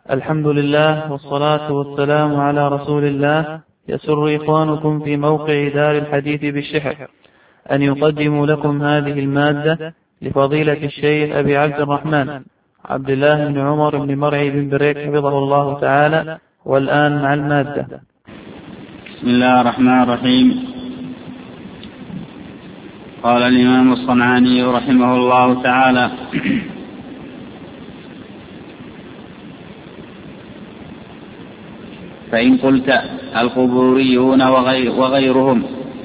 الحمد لله والصلاة والسلام على رسول الله. يسر إخوانكم في موقع دار الحديث بالشحر أن يقدموا لكم هذه المادة لفضيلة الشيخ أبي عبد الرحمن عبد الله بن عمر بن مرعي بن بريك حفظه الله تعالى. والآن مع المادة. بسم الله الرحمن الرحيم. قال الإمام الصنعاني رحمه الله تعالى: فإن قلت القبوريون وغيرهم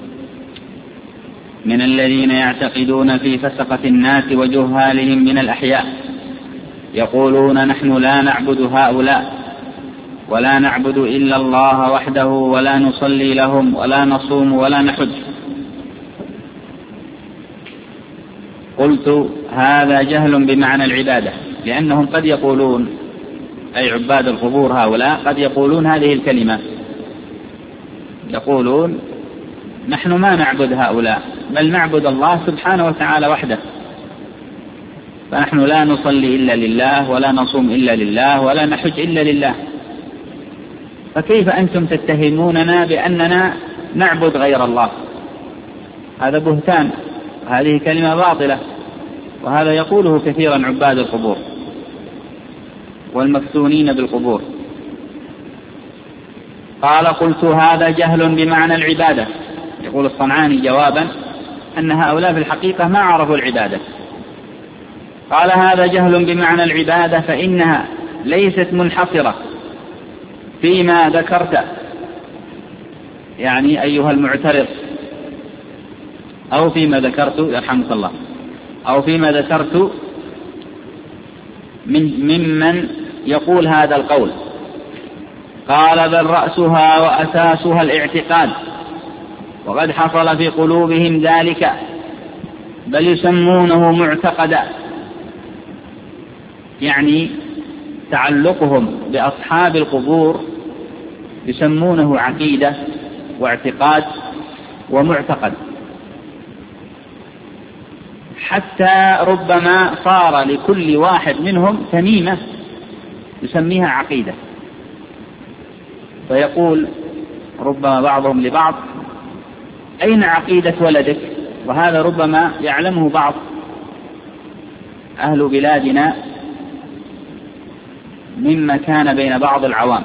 من الذين يعتقدون في فسقة الناس وجهالهم من الأحياء يقولون نحن لا نعبد هؤلاء ولا نعبد إلا الله وحده ولا نصلي لهم ولا نصوم ولا نحج، قلت هذا جهل بمعنى العبادة، لأنهم قد يقولون، أي عباد القبور هؤلاء قد يقولون هذه الكلمة، يقولون نحن ما نعبد هؤلاء بل نعبد الله سبحانه وتعالى وحده، فنحن لا نصلي إلا لله ولا نصوم إلا لله ولا نحج إلا لله، فكيف أنتم تتهموننا بأننا نعبد غير الله؟ هذا بهتان، هذه كلمة باطلة، وهذا يقوله كثيرا عباد القبور والمفتونين بالقبور. قال: قلت هذا جهل بمعنى العبادة. يقول الصنعاني جوابا أن هؤلاء في الحقيقة ما عرفوا العبادة. قال: هذا جهل بمعنى العبادة، فإنها ليست منحصرة فيما ذكرت، يعني أيها المعترض، أو فيما ذكرت يرحمك الله، أو فيما ذكرت ممن يقول هذا القول. قال: بل رأسها وأساسها الاعتقاد، وقد حصل في قلوبهم ذلك، بل يسمونه معتقدا، يعني تعلقهم بأصحاب القبور يسمونه عقيدة واعتقاد ومعتقد، حتى ربما صار لكل واحد منهم تميمة يسميها عقيدة، فيقول ربما بعضهم لبعض: أين عقيدة ولدك؟ وهذا ربما يعلمه بعض أهل بلادنا مما كان بين بعض العوام،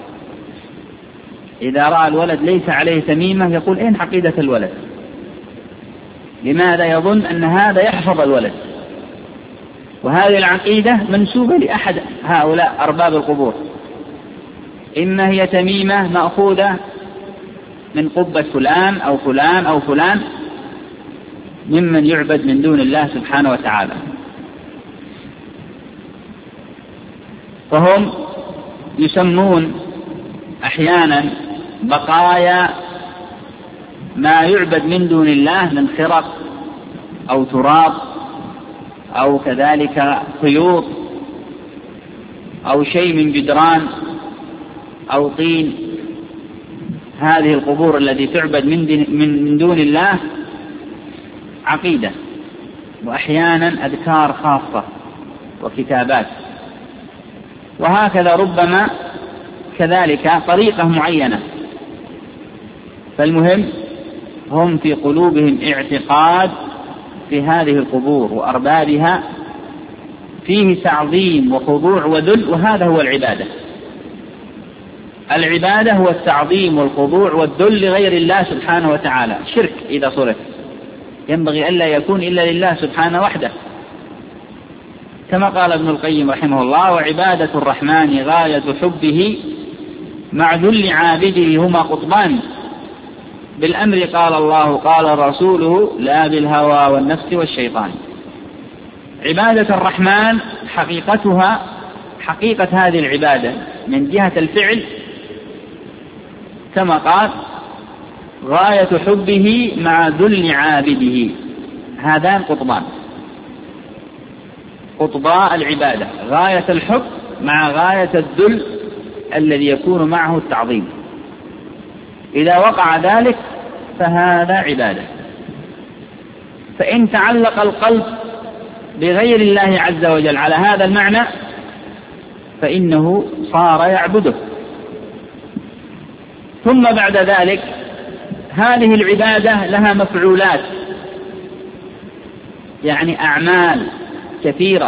إذا رأى الولد ليس عليه تميمة يقول: أين عقيدة الولد؟ لماذا؟ يظن أن هذا يحفظ الولد، وهذه العقيدة منسوبة لأحد هؤلاء أرباب القبور، إما هي تميمة مأخوذة من قبة فلان أو فلان أو فلان ممن يعبد من دون الله سبحانه وتعالى. فهم يسمون أحيانا بقايا ما يعبد من دون الله من خرق أو تراب أو كذلك خيوط أو شيء من جدران أو طين، هذه القبور التي تعبد من دون الله عقيدة، وأحيانا أذكار خاصة وكتابات، وهكذا ربما كذلك طريقة معينة. فالمهم هم في قلوبهم اعتقاد في هذه القبور وأربابها فيه تعظيم وخضوع وذل، وهذا هو العبادة. العبادة هو التعظيم والخضوع والذل لغير الله سبحانه وتعالى. شرك إذا صرف ينبغي ألا يكون إلا لله سبحانه وحده، كما قال ابن القيم رحمه الله: وعبادة الرحمن غاية حبه مع ذل عابده هما قطبان، بالأمر قال الله قال رسوله لا بالهوى والنفس والشيطان. عبادة الرحمن حقيقتها حقيقة هذه العبادة من جهة الفعل كما قال: غاية حبه مع ذل عابده، هذان قطبان، قطباء العبادة، غاية الحب مع غاية الذل الذي يكون معه التعظيم. إذا وقع ذلك فهذا عبادة. فإن تعلق القلب بغير الله عز وجل على هذا المعنى فإنه صار يعبده. ثم بعد ذلك هذه العبادة لها مفعولات، يعني أعمال كثيرة.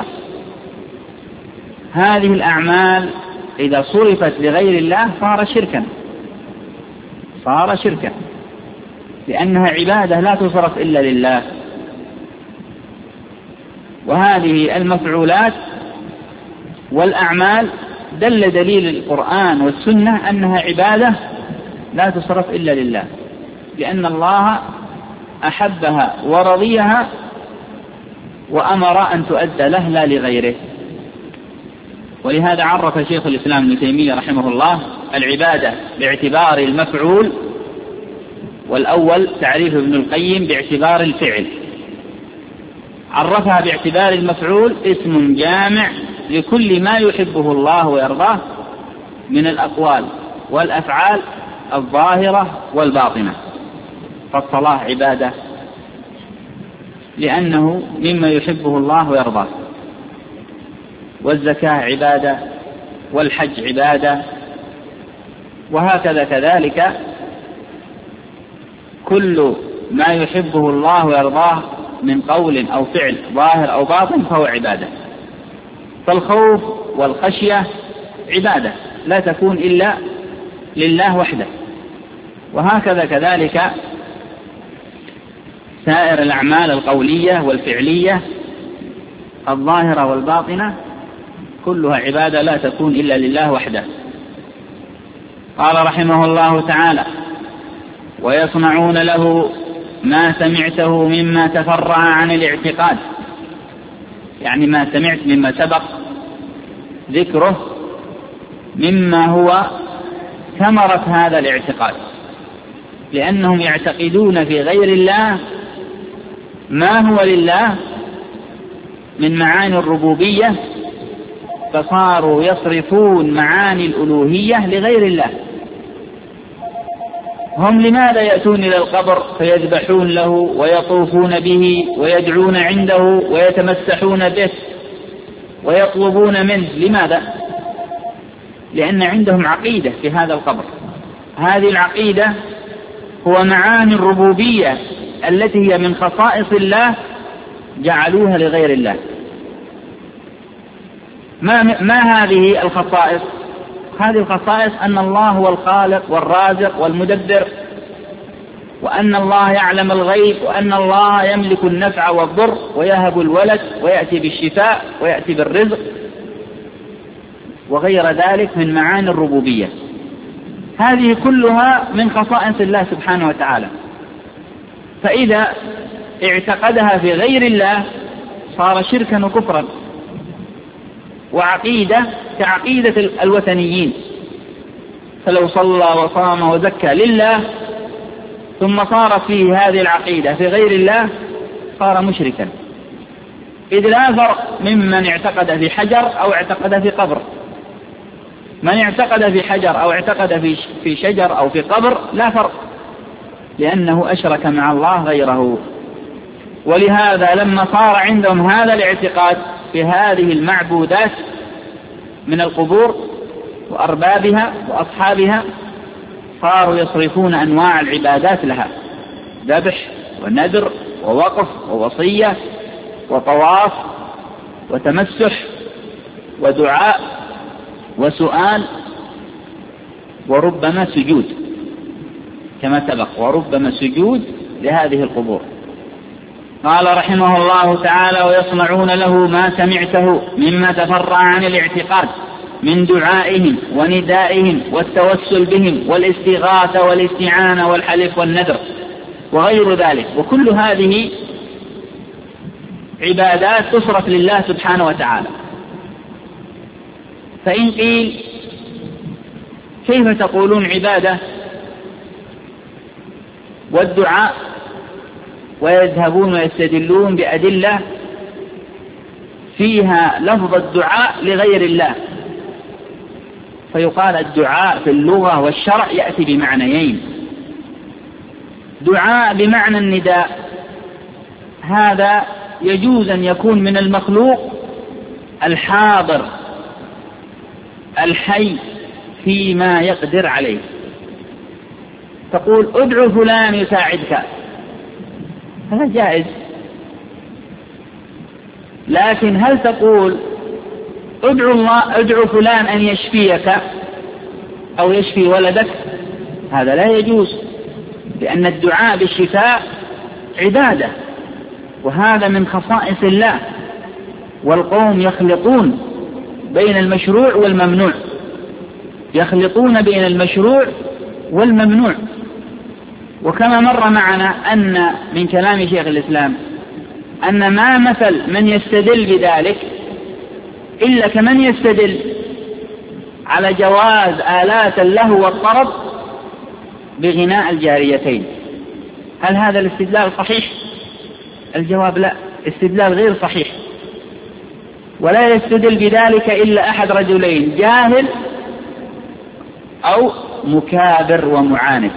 هذه الأعمال إذا صرفت لغير الله صار شركا لأنها عبادة لا تصرف إلا لله. وهذه المفعولات والأعمال دل دليل القرآن والسنة أنها عبادة لا تصرف إلا لله، لأن الله أحبها ورضيها وأمر أن تؤدى له لا لغيره. ولهذا عرف شيخ الإسلام ابن تيمية رحمه الله العبادة باعتبار المفعول، والأول تعريف ابن القيم باعتبار الفعل. عرفها باعتبار المفعول: اسم جامع لكل ما يحبه الله ويرضاه من الأقوال والأفعال الظاهرة والباطنة. فالصلاة عبادة لأنه مما يحبه الله ويرضاه، والزكاة عبادة، والحج عبادة، وهكذا كذلك كل ما يحبه الله ويرضاه من قول أو فعل ظاهر أو باطن فهو عبادة. فالخوف والخشية عبادة لا تكون إلا لله وحده، وهكذا كذلك سائر الأعمال القولية والفعلية الظاهرة والباطنة كلها عبادة لا تكون إلا لله وحده. قال رحمه الله تعالى: ويصنعون له ما سمعته مما تفرع عن الاعتقاد، يعني ما سمعت مما سبق ذكره مما هو ثمرة هذا الاعتقاد، لأنهم يعتقدون في غير الله ما هو لله من معاني الربوبية، فصاروا يصرفون معاني الألوهية لغير الله. هم لماذا يأتون إلى القبر فيذبحون له ويطوفون به ويدعون عنده ويتمسحون به ويطلبون منه؟ لماذا؟ لأن عندهم عقيدة في هذا القبر. هذه العقيدة هو معاني الربوبية التي هي من خصائص الله جعلوها لغير الله. ما هذه الخصائص؟ هذه الخصائص أن الله هو الخالق والرازق والمدبر، وأن الله يعلم الغيب، وأن الله يملك النفع والضر ويهب الولد ويأتي بالشفاء ويأتي بالرزق وغير ذلك من معاني الربوبية. هذه كلها من خصائص الله سبحانه وتعالى. فإذا اعتقدها في غير الله صار شركا وكفرا، وعقيدة كعقيدة الوثنيين. فلو صلى وصام وزكى لله ثم صارت فيه هذه العقيدة في غير الله صار مشركا، إذ لا فرق ممن اعتقد في حجر أو اعتقد في قبر. من اعتقد في حجر أو اعتقد في شجر أو في قبر لا فرق، لأنه أشرك مع الله غيره. ولهذا لما صار عندهم هذا الاعتقاد في هذه المعبودات من القبور وأربابها وأصحابها صاروا يصرفون أنواع العبادات لها: ذبح ونذر ووقف ووصية وطواف وتمسح ودعاء وسؤال وربما سجود، كما سبق، وربما سجود لهذه القبور. قال رحمه الله تعالى: ويصنعون له ما سمعته مما تفرع عن الاعتقاد من دعائهم وندائهم والتوسل بهم والاستغاثة والاستعانة والحلف والنذر وغير ذلك، وكل هذه عبادات تصرف لله سبحانه وتعالى. فإن قيل: كيف تقولون عبادة والدعاء ويذهبون ويستدلون بأدلة فيها لفظ الدعاء لغير الله؟ فيقال الدعاء في اللغة والشرع يأتي بمعنيين: دعاء بمعنى النداء، هذا يجوز أن يكون من المخلوق الحاضر الحي فيما يقدر عليه. تقول ادعو فلان يساعدك، هذا جائز، لكن هل تقول ادعو فلان أن يشفيك أو يشفي ولدك؟ هذا لا يجوز، لأن الدعاء بالشفاء عبادة، وهذا من خصائص الله، والقوم يخلطون بين المشروع والممنوع، يخلطون بين المشروع والممنوع. وكما مر معنا أن من كلام شيخ الإسلام أن ما مثل من يستدل بذلك إلا كمن يستدل على جواز آلات اللهو والطرب بغناء الجاريتين. هل هذا الاستدلال صحيح؟ الجواب لا، استدلال غير صحيح، ولا يستدل بذلك إلا أحد رجلين، جاهل أو مكابر ومعاند.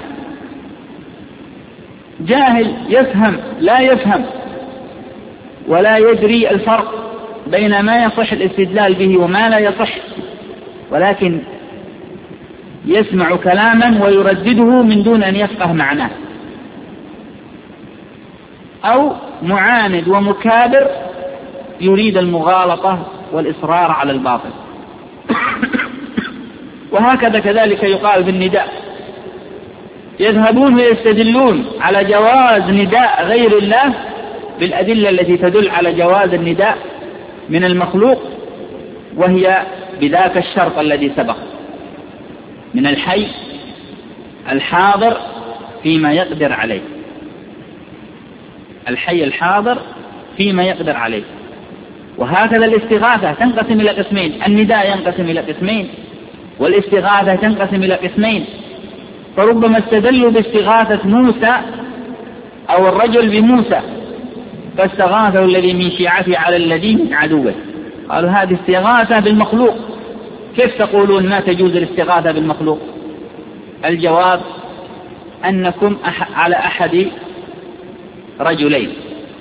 جاهل يفهم لا يفهم ولا يدري الفرق بين ما يصح الاستدلال به وما لا يصح، ولكن يسمع كلاما ويردده من دون أن يفقه معناه، أو معاند ومكابر يريد المغالطة والإصرار على الباطل. وهكذا كذلك يقال بالنداء، يذهبون ويستدلون على جواز نداء غير الله بالأدلة التي تدل على جواز النداء من المخلوق، وهي بذاك الشرط الذي سبق من الحي الحاضر فيما يقدر عليه، الحي الحاضر فيما يقدر عليه. وهكذا الاستغاثة تنقسم إلى قسمين، النداء ينقسم إلى قسمين، والاستغاثة تنقسم إلى قسمين. فربما استدلوا باستغاثة موسى أو الرجل بموسى فاستغاثه الذي من شيعته على الذي من عدوه، قالوا هذه استغاثة بالمخلوق، كيف تقولون ما تجوز الاستغاثة بالمخلوق؟ الجواب أنكم على أحد رجلين،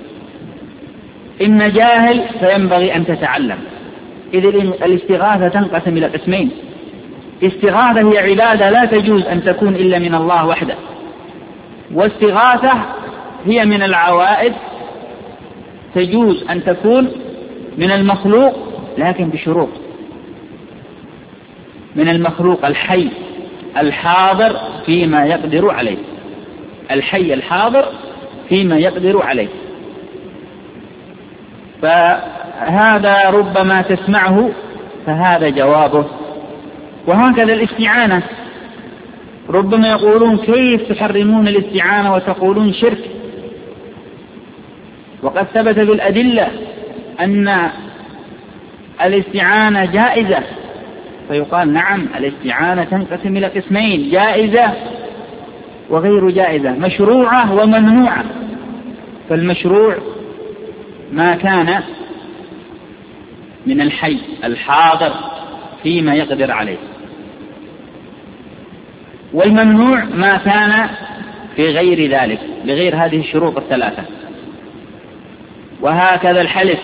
إن جاهل فينبغي أن تتعلم. إذن الاستغاثة تنقسم إلى قسمين، استغاثة هي عبادة لا تجوز أن تكون إلا من الله وحده، واستغاثة هي من العوائد تجوز أن تكون من المخلوق لكن بشروط. من المخلوق الحي الحاضر فيما يقدر عليه، الحي الحاضر فيما يقدر عليه. فهذا ربما تسمعه فهذا جوابه. وهكذا الاستعانة، ربما يقولون كيف تحرمون الاستعانة وتقولون شرك، وقد ثبت بالأدلة أن الاستعانة جائزة، فيقال نعم الاستعانة تنقسم إلى قسمين، جائزة وغير جائزة، مشروعة وممنوعة. فالمشروع ما كان من الحي الحاضر فيما يقدر عليه، والممنوع ما كان في غير ذلك بغير هذه الشروط الثلاثة. وهكذا الحلف،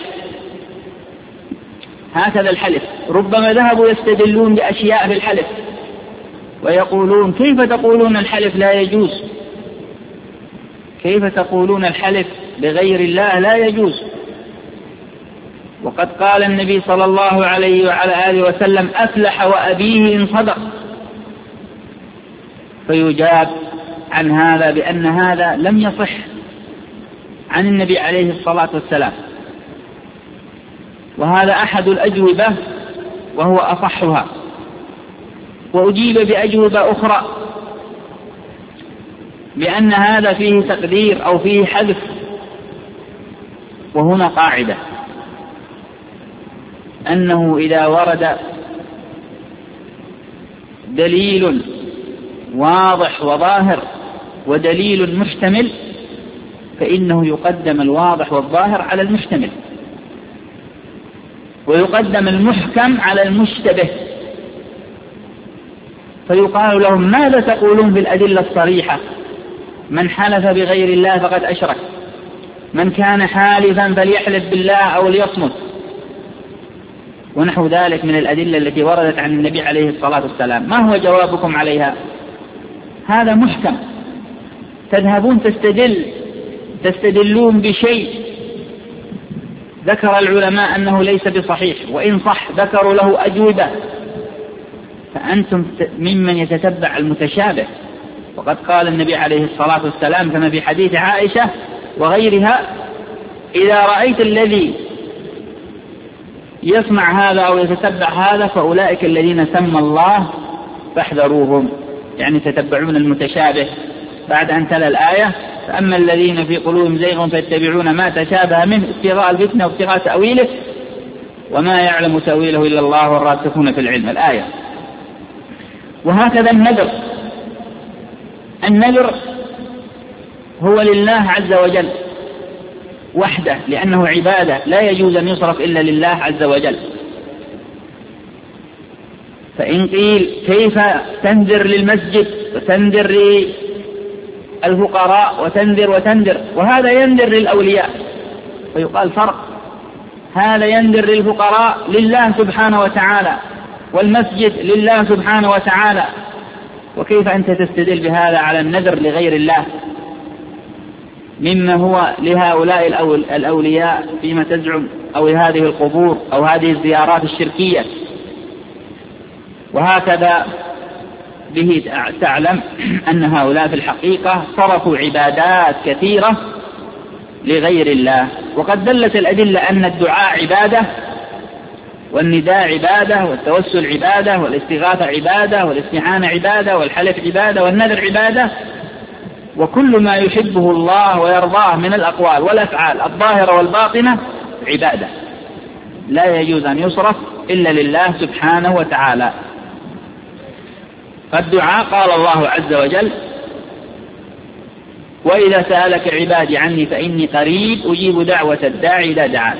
هكذا الحلف، ربما ذهبوا يستدلون بأشياء في الحلف ويقولون كيف تقولون الحلف لا يجوز، كيف تقولون الحلف بغير الله لا يجوز، وقد قال النبي صلى الله عليه وعلى آله وسلم أفلح وأبيه إن صدق. فيجاب عن هذا بأن هذا لم يصح عن النبي عليه الصلاة والسلام، وهذا أحد الأجوبة وهو أصحها. وأجيب بأجوبة أخرى بأن هذا فيه تقدير أو فيه حذف، وهنا قاعدة أنه إذا ورد دليل واضح وظاهر ودليل محتمل فإنه يقدم الواضح والظاهر على المحتمل، ويقدم المحكم على المشتبه. فيقال لهم ماذا تقولون بالأدلة الصريحة؟ من حلف بغير الله فقد أشرك، من كان حالفا فليحلف بالله أو ليصمت. ونحو ذلك من الأدلة التي وردت عن النبي عليه الصلاة والسلام. ما هو جوابكم عليها؟ هذا محكم، تذهبون تستدلون بشيء ذكر العلماء أنه ليس بصحيح، وإن صح ذكروا له أجوبة، فأنتم ممن يتتبع المتشابه. وقد قال النبي عليه الصلاة والسلام كما في حديث عائشة وغيرها: إذا رأيت الذي يسمع هذا أو يتتبع هذا فأولئك الذين سمى الله فاحذروهم، يعني تتبعون المتشابه بعد أن تلا الآية: فأما الذين في قلوبهم زيغ فيتبعون ما تشابه منه ابتغاء الفتنة وابتغاء تأويله وما يعلم تأويله إلا الله والراسخون في العلم. الآية. وهكذا النذر هو لله عز وجل وحده، لأنه عبادة لا يجوز أن يصرف إلا لله عز وجل. فإن قيل كيف تنذر للمسجد وتنذر للفقراء وتنذر وهذا ينذر للأولياء، ويقال فرق، هذا ينذر للفقراء لله سبحانه وتعالى والمسجد لله سبحانه وتعالى، وكيف أنت تستدل بهذا على النذر لغير الله مما هو لهؤلاء الأولياء فيما تزعم، أو هذه القبور أو هذه الزيارات الشركية. وهكذا به تعلم أن هؤلاء في الحقيقة صرفوا عبادات كثيرة لغير الله. وقد دلت الأدلة أن الدعاء عبادة، والنداء عبادة، والتوسل عبادة، والاستغاثة عبادة، والاستعانة عبادة، والحلف عبادة، والنذر عبادة، وكل ما يحبه الله ويرضاه من الأقوال والأفعال الظاهرة والباطنة عبادة لا يجوز أن يصرف إلا لله سبحانه وتعالى. فالدعاء قال الله عز وجل: وإذا سألك عبادي عني فإني قريب أجيب دعوة الداعي إذا دعان.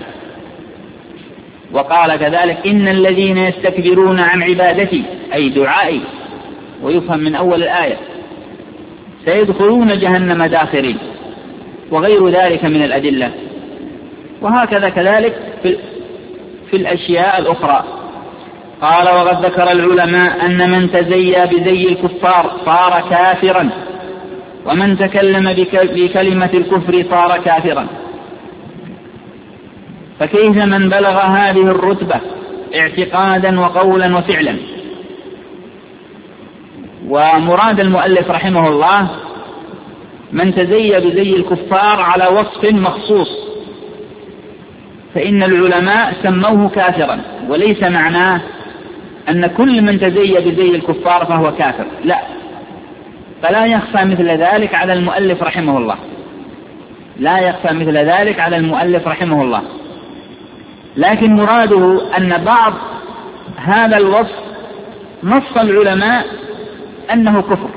وقال كذلك: إن الذين يستكبرون عن عبادتي أي دعائي، ويفهم من أول الآية، سيدخلون جهنم داخرين، وغير ذلك من الأدلة. وهكذا كذلك في الأشياء الأخرى. قال: وقد ذكر العلماء أن من تزيى بزي الكفار صار كافرا، ومن تكلم بكلمة الكفر صار كافرا. فكيف من بلغ هذه الرتبة اعتقادا وقولا وفعلا؟ ومراد المؤلف رحمه الله من تزيى بزي الكفار على وصف مخصوص، فإن العلماء سموه كافرا، وليس معناه أن كل من تزيى بزي الكفار فهو كافر، لا، فلا يخفى مثل ذلك على المؤلف رحمه الله، لا يخفى مثل ذلك على المؤلف رحمه الله. لكن مراده أن بعض هذا الوصف نص العلماء أنه كفر،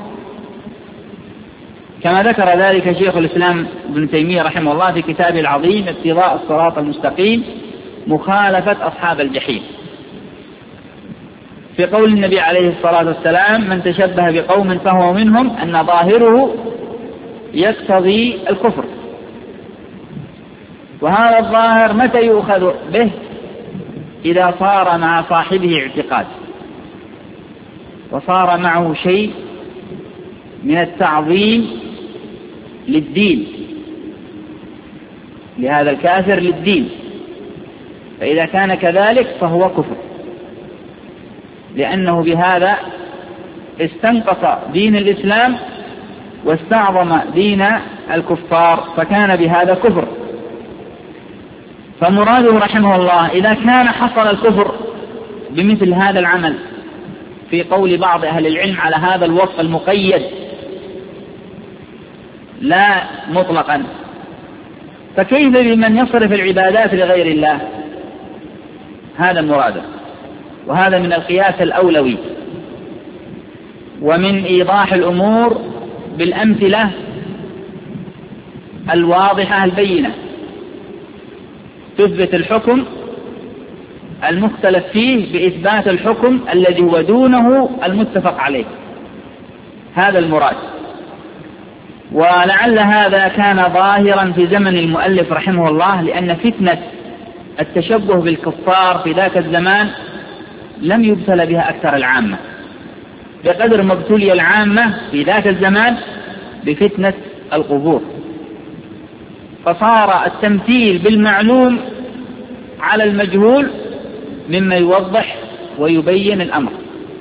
كما ذكر ذلك شيخ الإسلام ابن تيمية رحمه الله في كتابه العظيم ابتغاء الصراط المستقيم مخالفة أصحاب الجحيم، في قول النبي عليه الصلاة والسلام: من تشبه بقوم فهو منهم، أن ظاهره يقتضي الكفر. وهذا الظاهر متى يؤخذ به؟ إذا صار مع صاحبه اعتقاد، وصار معه شيء من التعظيم للدين، لهذا الكافر للدين، فإذا كان كذلك فهو كفر، لأنه بهذا استنقص دين الإسلام واستعظم دين الكفار، فكان بهذا كفر. فمراده رحمه الله إذا كان حصل الكفر بمثل هذا العمل في قول بعض أهل العلم على هذا الوصف المقيد لا مطلقا، فكيف بمن يصرف العبادات لغير الله؟ هذا مراده، وهذا من القياس الأولوي، ومن إيضاح الأمور بالأمثلة الواضحة البينة تثبت الحكم المختلف فيه بإثبات الحكم الذي هو دونه المتفق عليه، هذا المراد. ولعل هذا كان ظاهرا في زمن المؤلف رحمه الله، لأن فتنة التشبه بالكفار في ذاك الزمان لم يبتلى بها أكثر العامة بقدر ما ابتلي العامة في ذاك الزمان بفتنة القبور، فصار التمثيل بالمعلوم على المجهول مما يوضح ويبين الأمر.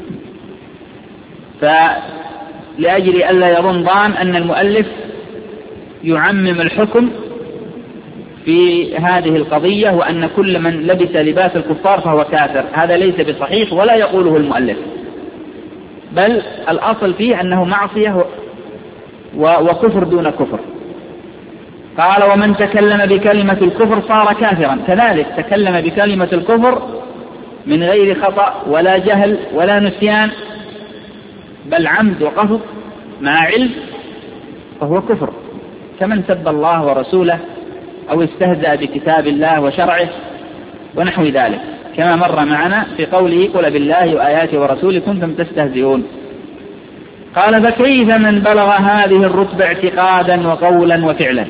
فلأجل ألا يظن ظان أن المؤلف يعمم الحكم في هذه القضية وأن كل من لبس لباس الكفار فهو كافر، هذا ليس بصحيح ولا يقوله المؤلف، بل الأصل فيه أنه معصية وكفر دون كفر. قال ومن تكلم بكلمة الكفر صار كافرا، كذلك تكلم بكلمة الكفر من غير خطأ ولا جهل ولا نسيان بل عمد وقصد مع علم فهو كفر، كمن سب الله ورسوله أو استهزأ بكتاب الله وشرعه ونحو ذلك، كما مر معنا في قوله قل بالله وآياته ورسوله كنتم تستهزئون. قال فكيف من بلغ هذه الرتبة اعتقادا وقولا وفعلا؟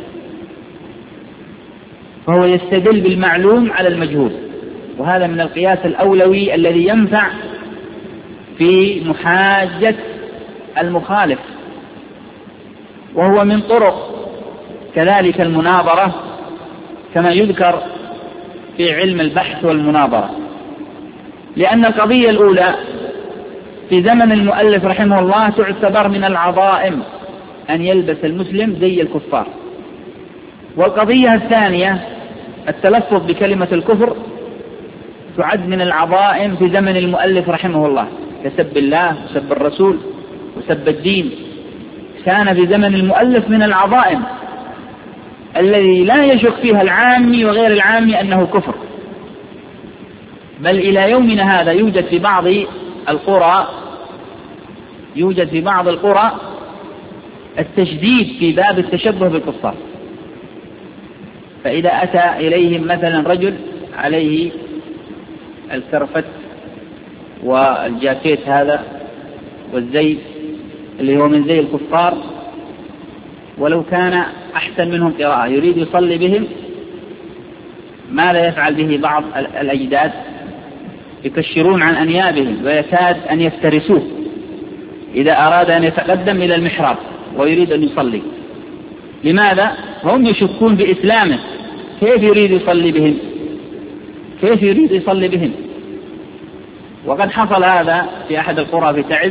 فهو يستدل بالمعلوم على المجهول، وهذا من القياس الأولوي الذي ينفع في محاجة المخالف، وهو من طرق كذلك المناظرة كما يذكر في علم البحث والمناظرة، لأن القضية الأولى في زمن المؤلف رحمه الله تعتبر من العظائم أن يلبس المسلم زي الكفار، والقضية الثانية التلفظ بكلمة الكفر تعد من العظائم في زمن المؤلف رحمه الله، كسب الله وسب الرسول وسب الدين، كان في زمن المؤلف من العظائم الذي لا يشك فيها العامي وغير العامي أنه كفر، بل إلى يومنا هذا يوجد في بعض القرى التشديد في باب التشبه بالكفار، فإذا أتى إليهم مثلا رجل عليه الكرفت والجاكيت هذا والزي اللي هو من زي الكفار، ولو كان أحسن منهم قراءة يريد يصلي بهم، ماذا يفعل به بعض الأجداد؟ يكشرون عن أنيابهم ويكاد أن يفترسوه إذا أراد أن يتقدم إلى المحراب ويريد أن يصلي. لماذا؟ هم يشكون بإسلامه، كيف يريد يصلي بهم؟ وقد حصل هذا في أحد القرى في تعز،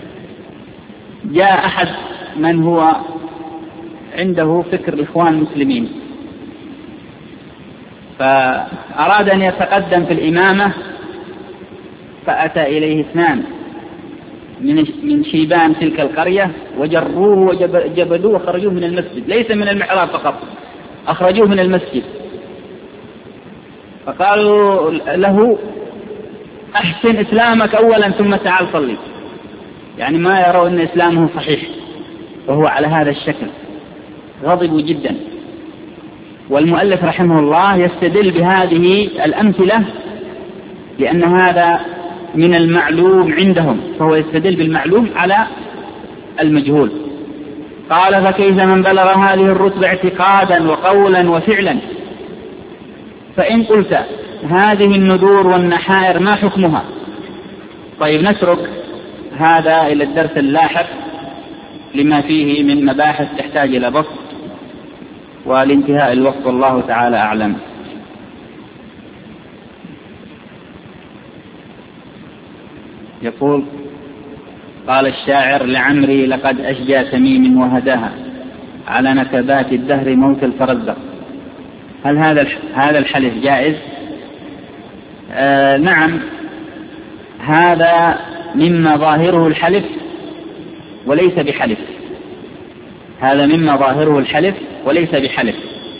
جاء أحد من هو عنده فكر الإخوان المسلمين فأراد أن يتقدم في الإمامة، فأتى إليه 2 من شيبان تلك القرية وجروه وجبدوه وخرجوه من المسجد، ليس من المحراب فقط، أخرجوه من المسجد، فقالوا له أحسن إسلامك أولا ثم تعال صلي، يعني ما يروا أن إسلامه صحيح وهو على هذا الشكل، غضبوا جدا. والمؤلف رحمه الله يستدل بهذه الأمثلة لأن هذا من المعلوم عندهم، فهو يستدل بالمعلوم على المجهول. قال فكيف من بلغ هذه الرتبة اعتقادا وقولا وفعلا؟ فإن قلت هذه النذور والنحائر ما حكمها؟ طيب نترك هذا إلى الدرس اللاحق لما فيه من مباحث تحتاج إلى بسط والانتهاء الوقت، والله تعالى أعلم. يقول قال الشاعر لعمري لقد أشجى تميم وهداها على نكبات الدهر موت الفرزدق، هل هذا الحلف جائز؟ نعم، هذا مما ظاهره الحلف وليس بحلف، هذا مما ظاهره الحلف وليس بحلف.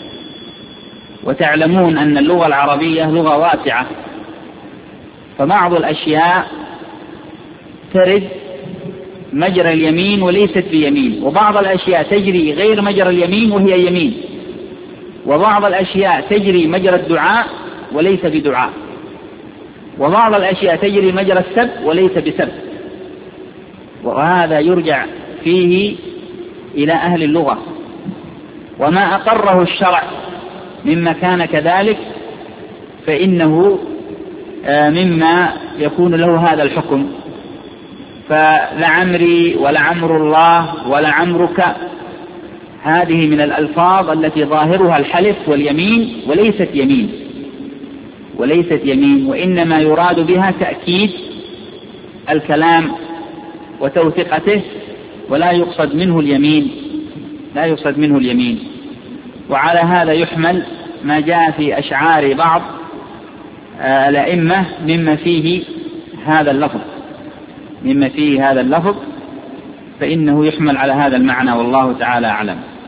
وتعلمون أن اللغة العربية لغة واسعة، فبعض الأشياء ترد مجرى اليمين وليست بيمين، وبعض الأشياء تجري غير مجرى اليمين وهي يمين، وبعض الأشياء تجري مجرى الدعاء وليس بدعاء، وبعض الأشياء تجري مجرى السب وليس بسب، وهذا يرجع فيه إلى أهل اللغة، وما أقره الشرع مما كان كذلك فإنه مما يكون له هذا الحكم. فلعمري ولعمر الله ولعمرك هذه من الألفاظ التي ظاهرها الحلف واليمين وليست يمين، وإنما يراد بها تأكيد الكلام وتوثيقته، ولا يقصد منه اليمين. وعلى هذا يحمل ما جاء في أشعار بعض الأئمة مما فيه هذا اللفظ، فإنه يحمل على هذا المعنى، والله تعالى أعلم.